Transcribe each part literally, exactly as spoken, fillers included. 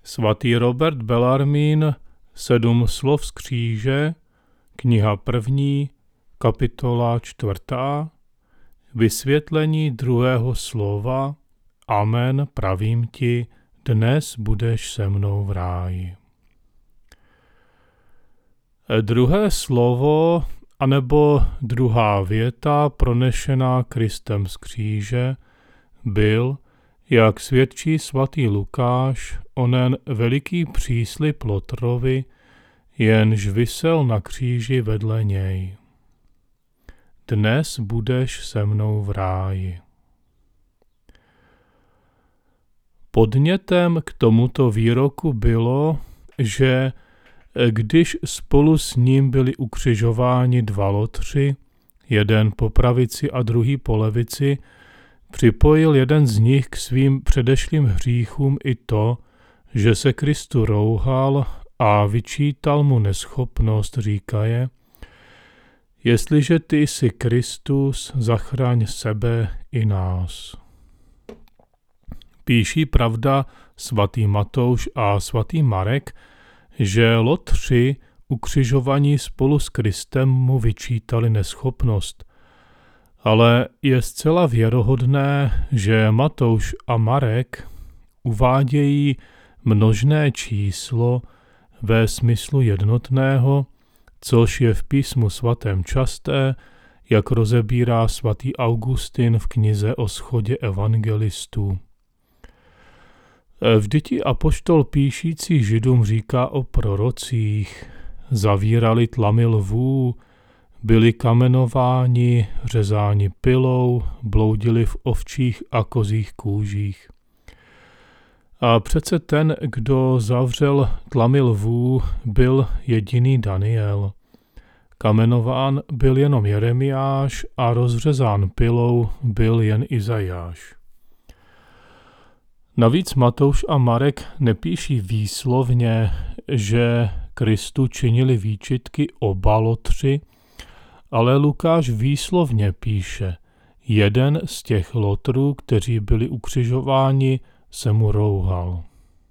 Svatý Robert Bellarmine, Sedm slov z kříže, kniha první, kapitola čtvrtá, vysvětlení druhého slova, Amen, pravím ti, dnes budeš se mnou v ráji. Druhé slovo, anebo druhá věta pronešená Kristem z kříže, byl, jak svědčí svatý Lukáš, onen veliký příslib Lotrovi, jenž visel na kříži vedle něj. Dnes budeš se mnou v ráji. Podnětem k tomuto výroku bylo, že když spolu s ním byli ukřižováni dva lotři, jeden po pravici a druhý po levici, připojil jeden z nich k svým předešlým hříchům i to, že se Kristu rouhal a vyčítal mu neschopnost, říkaje: jestliže ty jsi Kristus, zachraň sebe i nás. Píší pravda svatý Matouš a svatý Marek, že lotři ukřižovaní spolu s Kristem mu vyčítali neschopnost. Ale je zcela věrohodné, že Matouš a Marek uvádějí množné číslo ve smyslu jednotného, což je v písmu svatém časté, jak rozebírá svatý Augustin v knize o schodě evangelistů. Vždyť i apoštol píšící Židům říká o prorocích: zavírali tlamy lvů, byli kamenováni, řezáni pilou, bloudili v ovčích a kozích kůžích. A přece ten, kdo zavřel tlamy lvů, byl jediný Daniel. Kamenován byl jenom Jeremiáš a rozřezán pilou byl jen Izajáš. Navíc Matouš a Marek nepíší výslovně, že Kristu činili výčitky oba lotři, ale Lukáš výslovně píše: jeden z těch lotrů, kteří byli ukřižováni, se mu rouhal.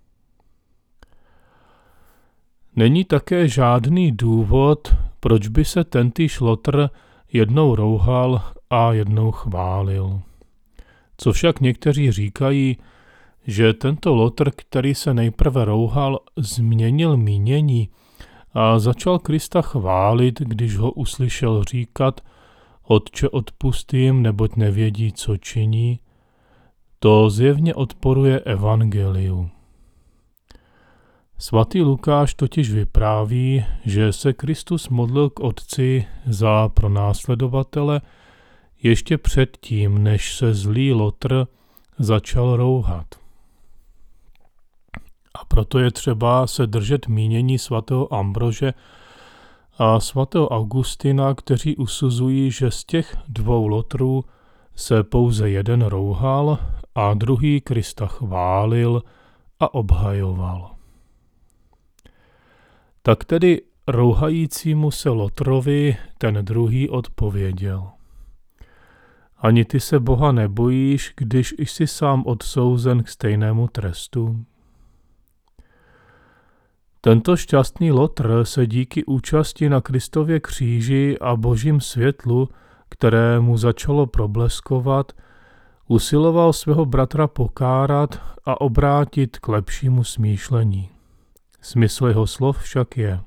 Není také žádný důvod, proč by se tentýž lotr jednou rouhal a jednou chválil. Co však někteří říkají, že tento lotr, který se nejprve rouhal, změnil mínění a začal Krista chválit, když ho uslyšel říkat: Otče, odpusť jim, neboť nevědí, co činí, to zjevně odporuje evangeliu. Svatý Lukáš totiž vypráví, že se Kristus modlil k Otci za pronásledovatele ještě předtím, než se zlý lotr začal rouhat. A proto je třeba se držet mínění svatého Ambrože a svatého Augustina, kteří usuzují, že z těch dvou lotrů se pouze jeden rouhal a druhý Krista chválil a obhajoval. Tak tedy rouhajícímu se lotrovi ten druhý odpověděl: ani ty se Boha nebojíš, když jsi sám odsouzen k stejnému trestu? Tento šťastný lotr se díky účasti na Kristově kříži a božím světlu, které mu začalo probleskovat, usiloval svého bratra pokárat a obrátit k lepšímu smýšlení. Smysl jeho slov však je: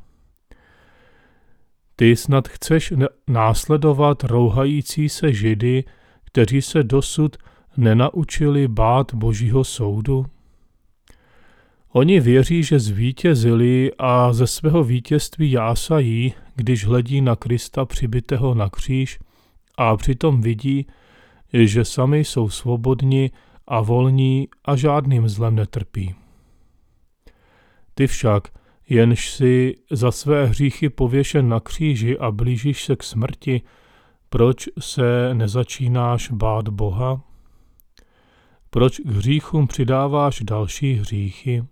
ty snad chceš následovat rouhající se Židy, kteří se dosud nenaučili bát božího soudu? Oni věří, že zvítězili a ze svého vítězství jásají, když hledí na Krista přibitého na kříž a přitom vidí, že sami jsou svobodní a volní a žádným zlem netrpí. Ty však, jenž si za své hříchy pověšen na kříži a blížíš se k smrti, proč se nezačínáš bát Boha? Proč k hříchům přidáváš další hříchy?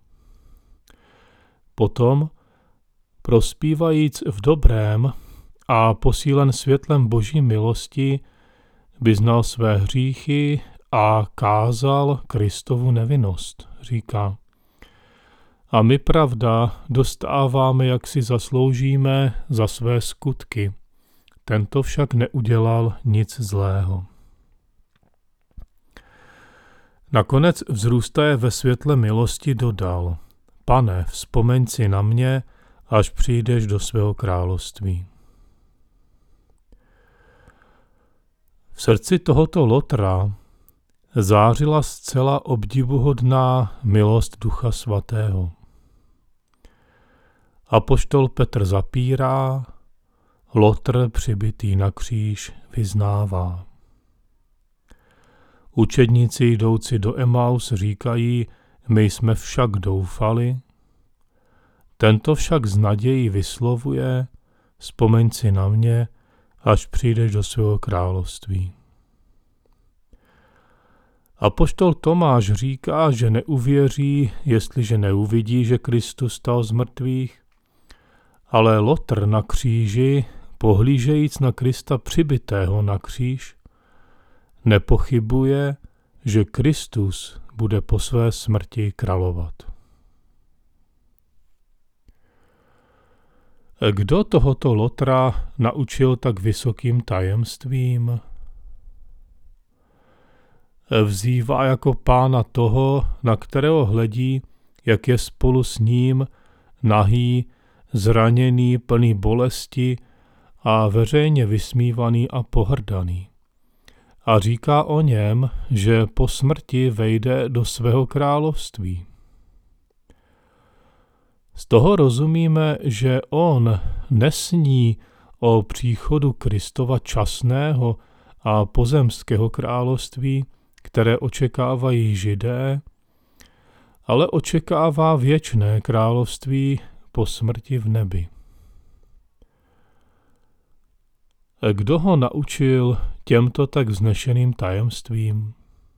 Potom, prospívajíc v dobrém a posílen světlem boží milosti, vyznal své hříchy a kázal Kristovu nevinnost, říká. A my, pravda, dostáváme, jak si zasloužíme za své skutky. Tento však neudělal nic zlého. Nakonec vzrůstaje ve světle milosti dodal: Pane, vzpomeň si na mě, až přijdeš do svého království. V srdci tohoto Lotra zářila zcela obdivuhodná milost Ducha Svatého. Apoštol Petr zapírá, Lotr přibitý na kříž vyznává. Učedníci jdoucí do Emaus říkají: my jsme však doufali. Tento však z nadějí vyslovuje: vzpomeň si na mě, až přijdeš do svého království. Apoštol Tomáš říká, že neuvěří, jestliže neuvidí, že Kristus stal z mrtvých, ale Lotr na kříži, pohlížejíc na Krista přibitého na kříž, nepochybuje, že Kristus bude po své smrti královat. Kdo tohoto Lotra naučil tak vysokým tajemstvím? Vzývá jako pána toho, na kterého hledí, jak je spolu s ním nahý, zraněný, plný bolesti a veřejně vysmívaný a pohrdaný. A říká o něm, že po smrti vejde do svého království. Z toho rozumíme, že on nesní o příchodu Kristova časného a pozemského království, které očekávají Židé, ale očekává věčné království po smrti v nebi. Kdo ho naučil těmto tak vznešeným tajemstvím?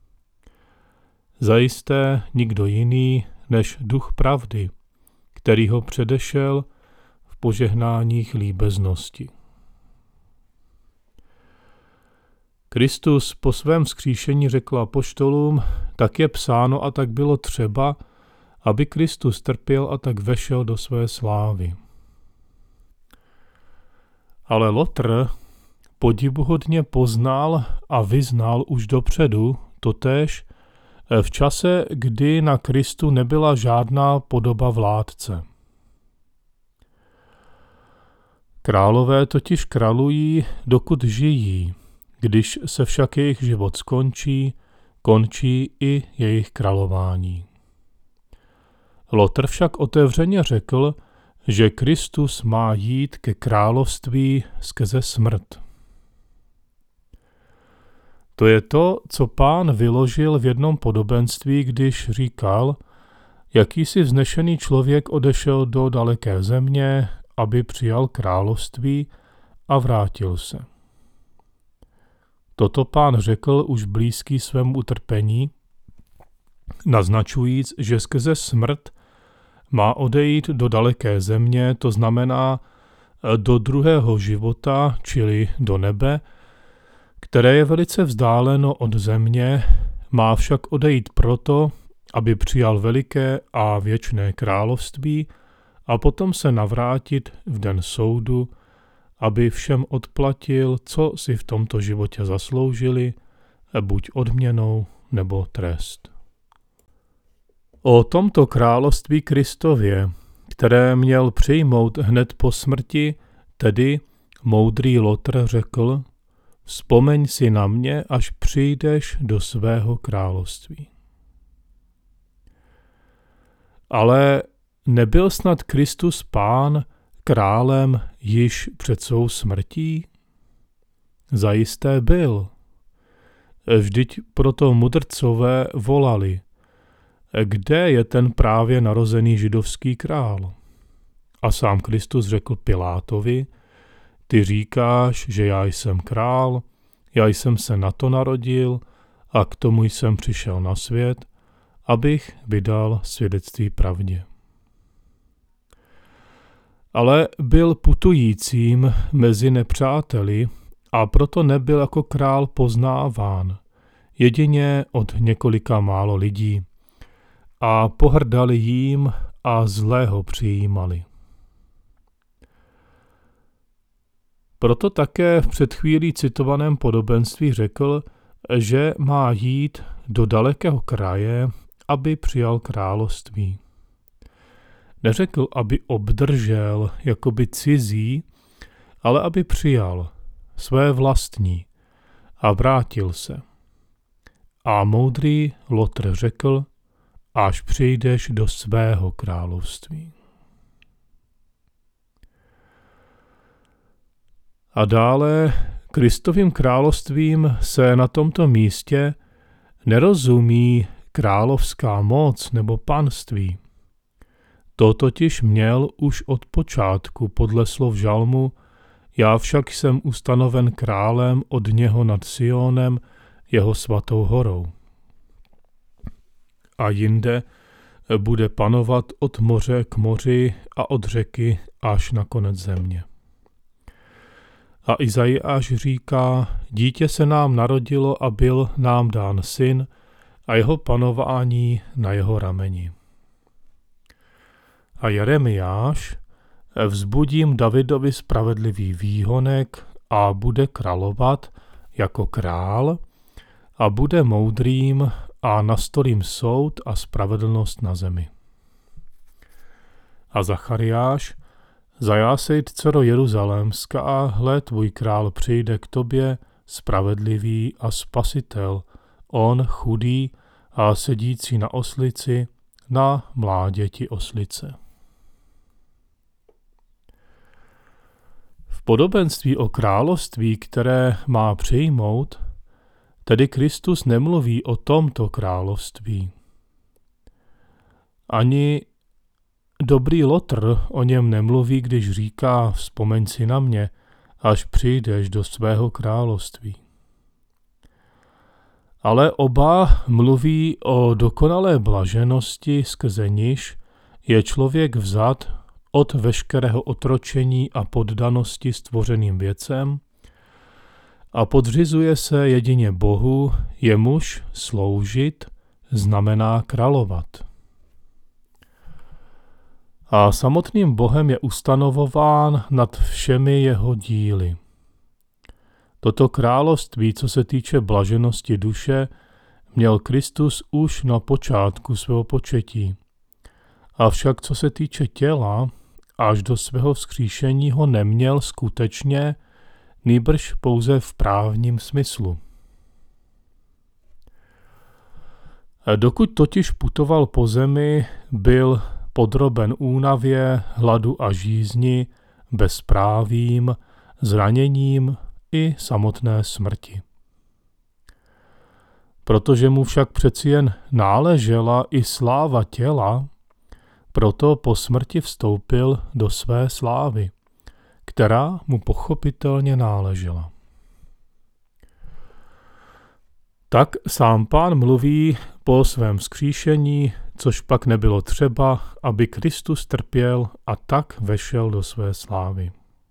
Zajisté nikdo jiný než Duch pravdy, který ho předešel v požehnáních líbeznosti. Kristus po svém vzkříšení řekl apoštolům: tak je psáno a tak bylo třeba, aby Kristus trpěl a tak vešel do své slávy. Ale Lotr podivuhodně poznal a vyznal už dopředu totéž v čase, kdy na Kristu nebyla žádná podoba vládce. Králové totiž králují, dokud žijí, když se však jejich život skončí, končí i jejich králování. Lotr však otevřeně řekl, že Kristus má jít ke království skrze smrt. To je to, co Pán vyložil v jednom podobenství, když říkal: jakýsi vznešený člověk odešel do daleké země, aby přijal království, a vrátil se. Toto Pán řekl už blízký svému utrpení, naznačujíc, že skrze smrt má odejít do daleké země, to znamená do druhého života, čili do nebe, které je velice vzdáleno od země, má však odejít proto, aby přijal veliké a věčné království a potom se navrátit v den soudu, aby všem odplatil, co si v tomto životě zasloužili, buď odměnou nebo trest. O tomto království Kristově, které měl přijmout hned po smrti, tedy moudrý Lotr řekl: vzpomeň si na mě, až přijdeš do svého království. Ale nebyl snad Kristus Pán králem již před svou smrtí? Zajisté byl. Vždyť proto mudrcové volali: kde je ten právě narozený židovský král? A sám Kristus řekl Pilátovi: ty říkáš, že já jsem král, já jsem se na to narodil a k tomu jsem přišel na svět, abych vydal svědectví pravdě. Ale byl putujícím mezi nepřáteli a proto nebyl jako král poznáván, jedině od několika málo lidí. A pohrdali jím a zlého přijímali. Proto také v před chvílí citovaném podobenství řekl, že má jít do dalekého kraje, aby přijal království. Neřekl, aby obdržel jakoby cizí, ale aby přijal své vlastní a vrátil se. A moudrý Lotr řekl, až přijdeš do svého království. A dále Kristovým královstvím se na tomto místě nerozumí královská moc nebo panství. To totiž měl už od počátku podle slov žalmu, já však jsem ustanoven králem od něho nad Sionem, jeho svatou horou. A jinde bude panovat od moře k moři a od řeky až na konec země. A Izajáš říká, dítě se nám narodilo a byl nám dán syn a jeho panování na jeho rameni. A Jeremiáš, vzbudím Davidovi spravedlivý výhonek a bude královat jako král a bude moudrým a nastolím soud a spravedlnost na zemi. A Zachariáš, zajásej, dcero Jeruzalémská, hle, tvůj král přijde k tobě, spravedlivý a spasitel, on chudý a sedící na oslici, na mláděti oslice. V podobenství o království, které má přijmout, tedy Kristus nemluví o tomto království. Ani dobrý Lotr o něm nemluví, když říká, vzpomeň si na mě, až přijdeš do svého království. Ale oba mluví o dokonalé blaženosti, skrze níž je člověk vzat od veškerého otročení a poddanosti stvořeným věcem a podřizuje se jedině Bohu, jemuž sloužit znamená královat. A samotným Bohem je ustanovován nad všemi jeho díly. Toto království, co se týče blaženosti duše, měl Kristus už na počátku svého početí. Avšak co se týče těla, až do svého vzkříšení ho neměl skutečně, nýbrž pouze v právním smyslu. Dokud totiž putoval po zemi, byl podroben únavě, hladu a žízni, bezprávím, zraněním i samotné smrti. Protože mu však přeci jen náležela i sláva těla, proto po smrti vstoupil do své slávy, která mu pochopitelně náležela. Tak sám Pán mluví po svém vzkříšení, což pak nebylo třeba, aby Kristus trpěl a tak vešel do své slávy.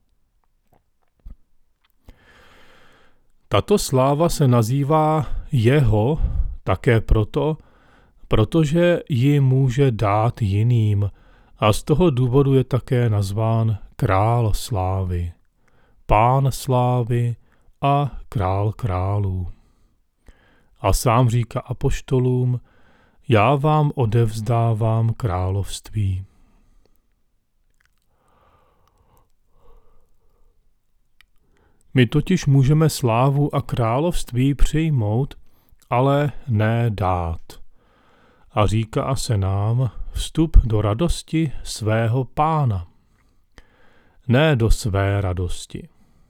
Tato sláva se nazývá jeho také proto, protože ji může dát jiným a z toho důvodu je také nazván král slávy, pán slávy a král králů. A sám říká apoštolům, já vám odevzdávám království. My totiž můžeme slávu a království přijmout, ale ne dát. A říká se nám vstup do radosti svého Pána, ne do své radosti.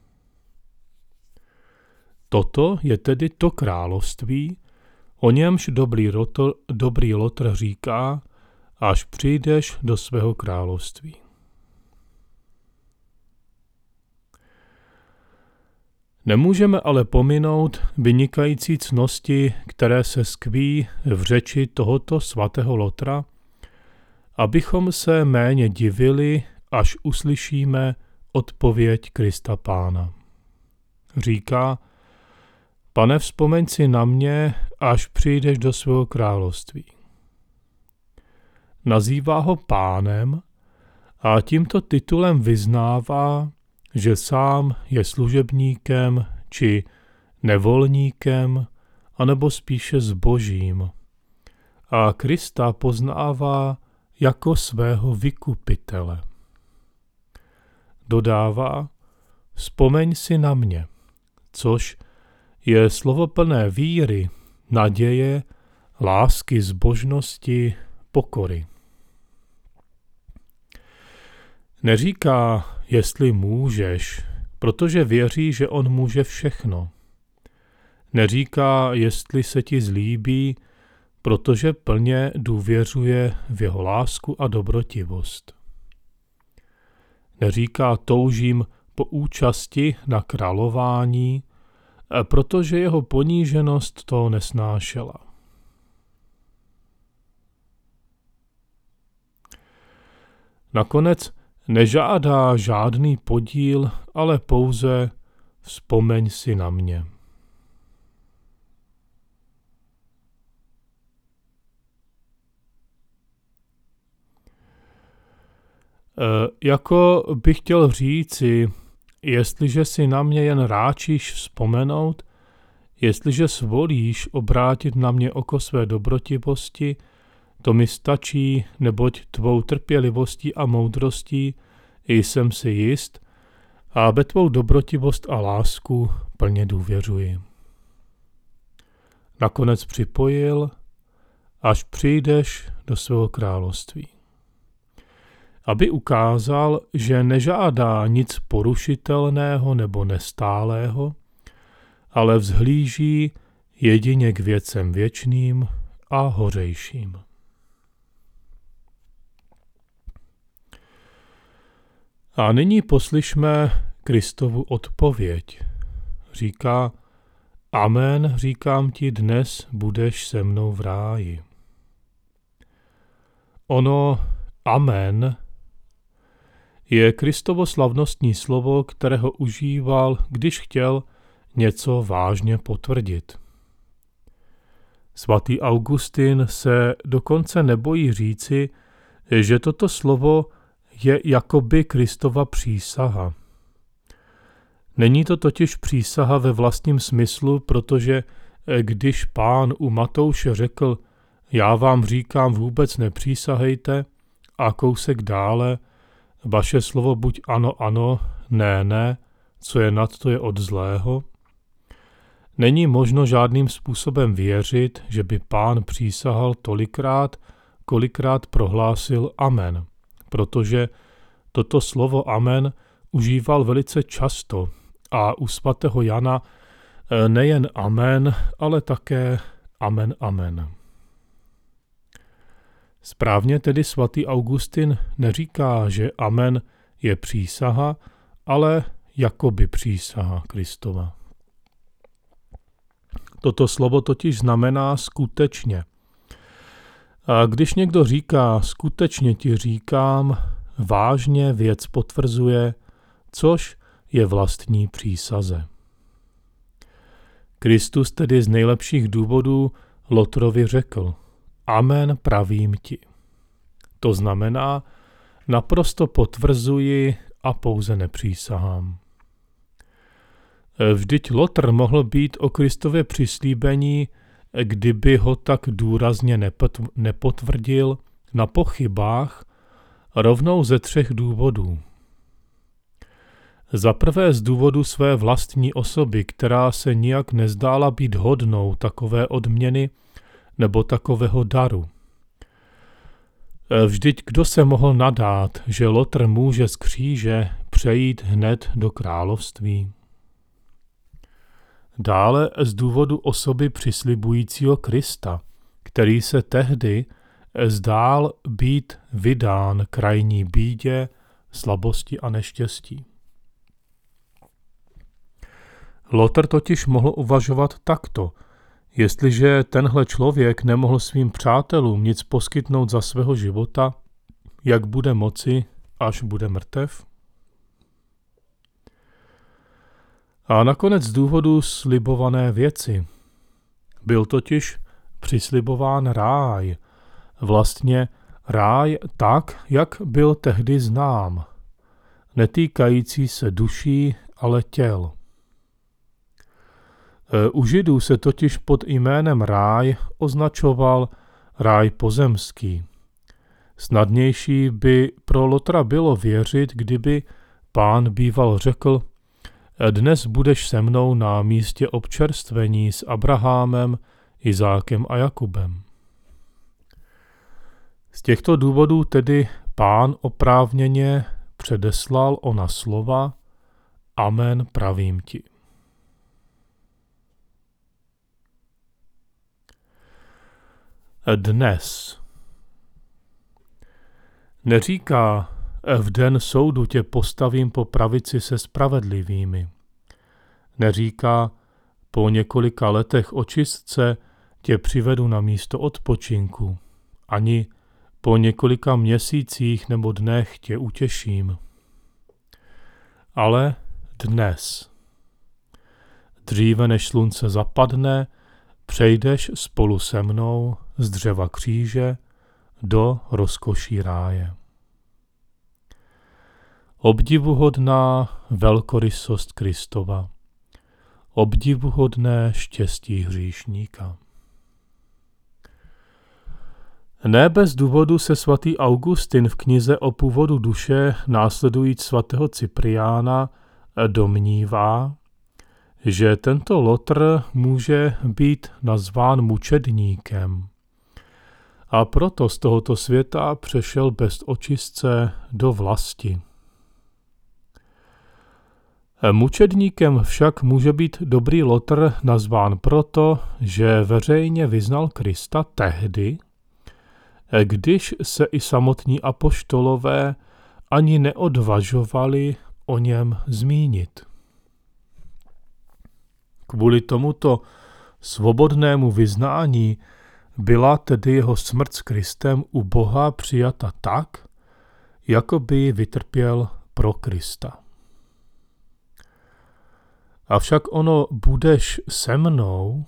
Toto je tedy to království, o němž dobrý Lotr, dobrý Lotr říká, až přijdeš do svého království. Nemůžeme ale pominout vynikající ctnosti, které se skví v řeči tohoto svatého Lotra, abychom se méně divili, až uslyšíme odpověď Krista Pána. Říká, Pane, vzpomeň si na mě, až přijdeš do svého království. nazývá ho pánem a tímto titulem vyznává, že sám je služebníkem či nevolníkem, anebo spíše zbožím. A Krista poznává jako svého vykupitele. Dodává, vzpomeň si na mě, což je slovo plné víry, naděje, lásky, zbožnosti, pokory. Neříká, jestli můžeš, protože věří, že on může všechno. Neříká, jestli se ti zlíbí, protože plně důvěřuje v jeho lásku a dobrotivost. Neříká, toužím po účasti na králování, protože jeho poníženost to nesnášela. Nakonec nežádá žádný podíl, ale pouze vzpomeň si na mě. E, jako bych chtěl říci, jestliže si na mě jen ráčíš vzpomenout, jestliže svolíš obrátit na mě oko své dobrotivosti, to mi stačí, neboť tvou trpělivostí a moudrostí jsem si jist a ve tvou dobrotivost a lásku plně důvěřuji. Nakonec připojil, až přijdeš do svého království. Aby ukázal, že nežádá nic porušitelného nebo nestálého, ale vzhlíží jedině k věcem věčným a hořejším. A nyní poslyšme Kristovu odpověď. Říká, amen, říkám ti, dnes budeš se mnou v ráji. Ono amen je Kristovo slavnostní slovo, kterého užíval, když chtěl něco vážně potvrdit. Svatý Augustin se dokonce nebojí říci, že toto slovo je jakoby Kristova přísaha. Není to totiž přísaha ve vlastním smyslu, protože když Pán u Matouše řekl, já vám říkám, vůbec nepřísahejte, a kousek dále, vaše slovo buď ano, ano, ne, ne, co je nad to je od zlého, není možno žádným způsobem věřit, že by Pán přísahal tolikrát, kolikrát prohlásil amen, protože toto slovo amen užíval velice často a u svatého Jana nejen amen, ale také amen, amen. Správně tedy svatý Augustin neříká, že amen je přísaha, ale jakoby přísaha Kristova. Toto slovo totiž znamená skutečně. A když někdo říká skutečně ti říkám, vážně věc potvrzuje, což je vlastní přísaze. Kristus tedy z nejlepších důvodů Lotrovi řekl, amen pravím ti. To znamená, naprosto potvrzuji a pouze nepřísahám. Vždyť Lotr mohl být o Kristově přislíbení, kdyby ho tak důrazně nepotvrdil, na pochybách, rovnou ze třech důvodů. Za prvé z důvodu své vlastní osoby, která se nijak nezdála být hodnou takové odměny nebo takového daru. Vždyť kdo se mohl nadát, že Lotr může z kříže přejít hned do království? Dále z důvodu osoby přislibujícího Krista, který se tehdy zdál být vydán krajní bídě, slabosti a neštěstí. Lotr totiž mohl uvažovat takto, jestliže tenhle člověk nemohl svým přátelům nic poskytnout za svého života, jak bude moci, až bude mrtev? A nakonec z důvodu slibované věci. Byl totiž přislibován ráj, vlastně ráj tak, jak byl tehdy znám, netýkající se duší, ale těl. U Židů se totiž pod jménem ráj označoval ráj pozemský. Snadnější by pro Lotra bylo věřit, kdyby Pán býval řekl: dnes budeš se mnou na místě občerstvení s Abrahamem, Izákem a Jakubem. Z těchto důvodů tedy Pán oprávněně předeslal ona slova: Amen, pravím ti. Dnes. Neříká: v den soudu tě postavím po pravici se spravedlivými. Neříká: po několika letech očistce tě přivedu na místo odpočinku. Ani po několika měsících nebo dnech tě utěším. Ale dnes. Dříve než slunce zapadne, přejdeš spolu se mnou z dřeva kříže do rozkoší ráje. Obdivuhodná velkorysost Kristova, obdivuhodné štěstí hříšníka. Ne bez důvodu se svatý Augustin v knize o původu duše následujíc svatého Cypriána domnívá, že tento Lotr může být nazván mučedníkem. A proto z tohoto světa přešel bez očistce do vlasti. Mučedníkem však může být dobrý Lotr nazván proto, že veřejně vyznal Krista tehdy, když se i samotní apoštolové ani neodvažovali o něm zmínit. Kvůli tomuto svobodnému vyznání byla tedy jeho smrt s Kristem u Boha přijata tak, jako by ji vytrpěl pro Krista. Avšak ono budeš se mnou,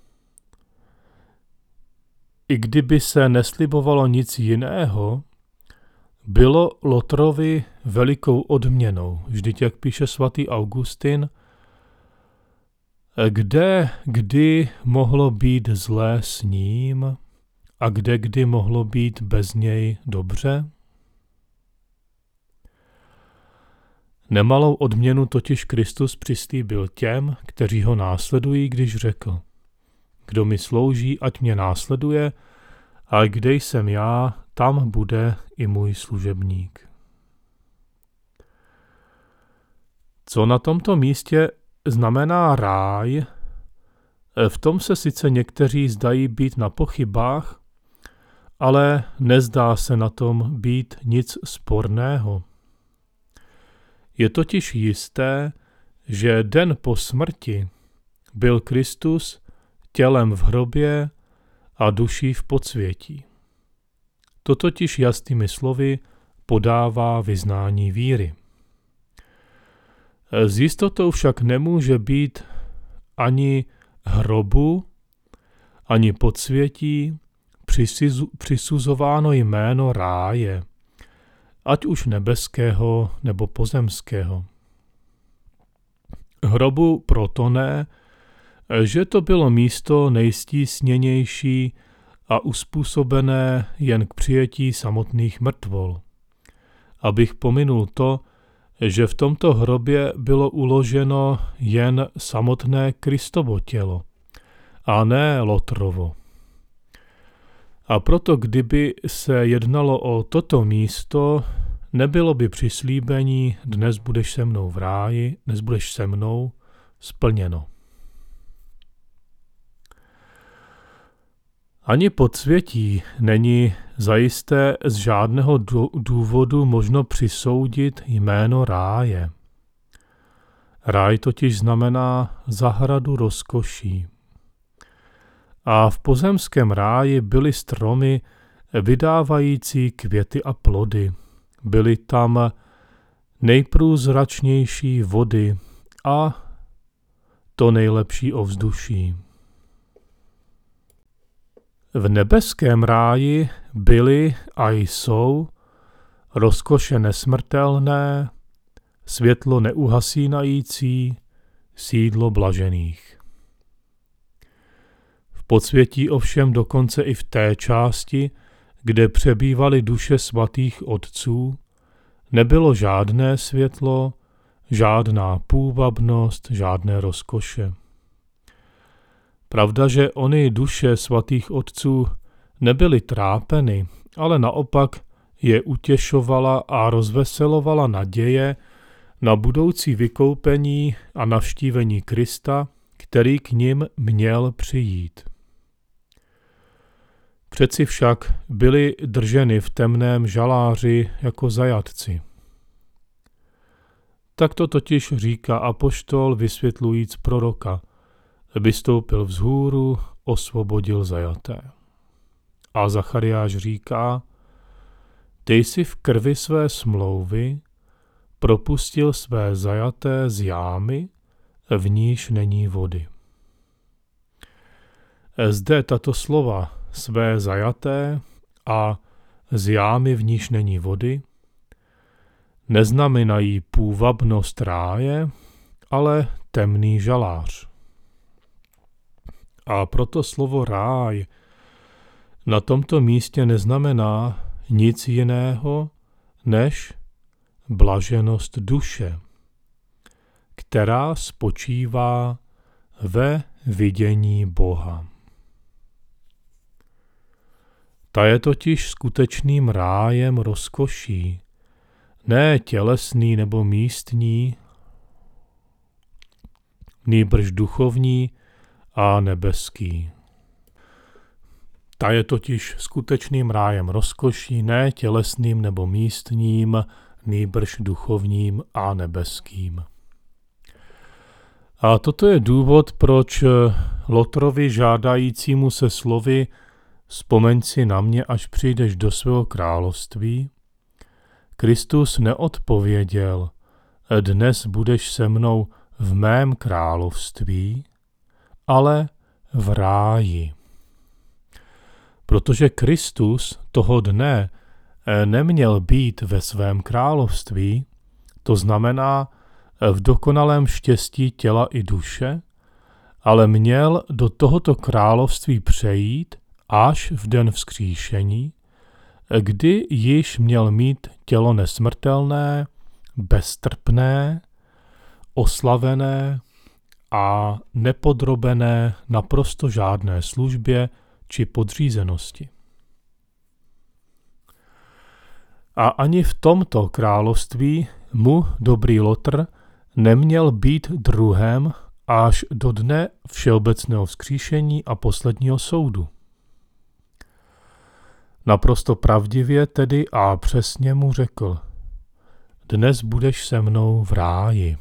i kdyby se neslibovalo nic jiného, bylo Lotrovi velikou odměnou. Vždyť, jak píše svatý Augustin, kde kdy mohlo být zlé s ním a kde kdy mohlo být bez něj dobře? Nemalou odměnu totiž Kristus přislíbil těm, kteří ho následují, když řekl: kdo mi slouží, ať mě následuje, a kde jsem já, tam bude i můj služebník. Co na tomto místě znamená ráj, v tom se sice někteří zdají být na pochybách, ale nezdá se na tom být nic sporného. Je totiž jisté, že den po smrti byl Kristus tělem v hrobě a duší v podsvětí. To totiž jasnými slovy podává vyznání víry. S jistotou však nemůže být ani hrobu, ani podsvětí přisuzováno jméno ráje, ať už nebeského nebo pozemského. Hrobu proto ne, že to bylo místo nejstísněnější a uspůsobené jen k přijetí samotných mrtvol. Abych pominul to, že v tomto hrobě bylo uloženo jen samotné Kristovo tělo, a ne Lotrovo. A proto, kdyby se jednalo o toto místo, nebylo by přislíbení dnes budeš se mnou v ráji, dnes budeš se mnou splněno. Ani podsvětí není zajisté z žádného důvodu možno přisoudit jméno ráje. Ráj totiž znamená zahradu rozkoší. A v pozemském ráji byly stromy vydávající květy a plody. Byly tam nejprůzračnější vody a to nejlepší ovzduší. V nebeském ráji byly a jsou rozkoše nesmrtelné, světlo neuhasínající, sídlo blažených. V podsvětí ovšem dokonce i v té části, kde přebývaly duše svatých otců, nebylo žádné světlo, žádná půvabnost, žádné rozkoše. Pravda, že ony duše svatých otců nebyly trápeny, ale naopak je utěšovala a rozveselovala naděje na budoucí vykoupení a navštívení Krista, který k nim měl přijít. Přeci však byli drženi v temném žaláři jako zajatci. Tak to totiž říká apoštol vysvětlujíc proroka. Vystoupil vzhůru, osvobodil zajaté. A Zachariáš říká, ty jsi v krvi své smlouvy propustil své zajaté z jámy, v níž není vody. Zde tato slova své zajaté a z jámy, v níž není vody, neznamenají půvabnost ráje, ale temný žalář. A proto slovo ráj na tomto místě neznamená nic jiného než blaženost duše, která spočívá ve vidění Boha. Ta je totiž skutečným rájem rozkoší, ne tělesný nebo místní, nýbrž duchovní a nebeský. Ta je totiž skutečným rájem rozkoší, ne tělesným nebo místním, nýbrž duchovním a nebeským. A toto je důvod, proč Lotrovi žádajícímu se slovy vzpomeň si na mě, až přijdeš do svého království, Kristus neodpověděl, dnes budeš se mnou v mém království, ale v ráji. Protože Kristus toho dne neměl být ve svém království, to znamená v dokonalém štěstí těla i duše, ale měl do tohoto království přejít až v den vzkříšení, kdy již měl mít tělo nesmrtelné, beztrpné, oslavené a nepodrobené naprosto žádné službě či podřízenosti. A ani v tomto království mu dobrý Lotr neměl být druhem až do dne všeobecného vzkříšení a posledního soudu. Naprosto pravdivě tedy a přesně mu řekl, dnes budeš se mnou v ráji.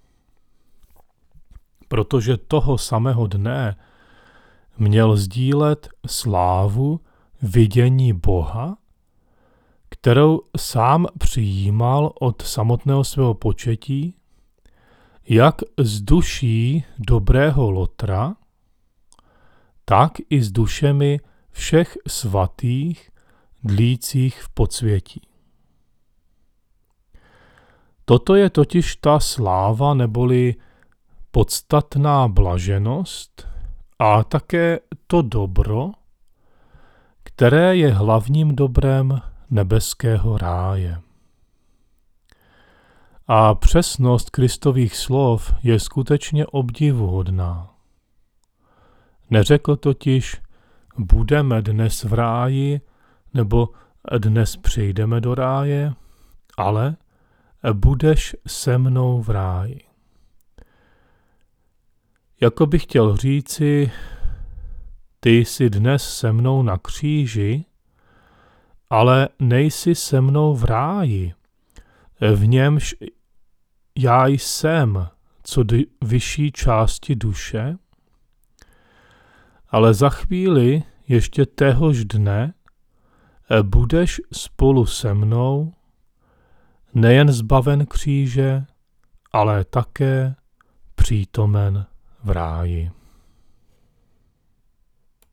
Protože toho samého dne měl sdílet slávu vidění Boha, kterou sám přijímal od samotného svého početí, jak z duší dobrého Lotra, tak i s dušemi všech svatých, dlících v podsvětí. Toto je totiž ta sláva neboli podstatná blaženost a také to dobro, které je hlavním dobrem nebeského ráje. A přesnost Kristových slov je skutečně obdivuhodná. Neřekl totiž, budeme dnes v ráji, nebo dnes přijdeme do ráje, ale budeš se mnou v ráji. Jako bych chtěl říci, ty jsi dnes se mnou na kříži, ale nejsi se mnou v ráji, v němž já jsem co do vyšší části duše, ale za chvíli ještě téhož dne budeš spolu se mnou nejen zbaven kříže, ale také přítomen v ráji.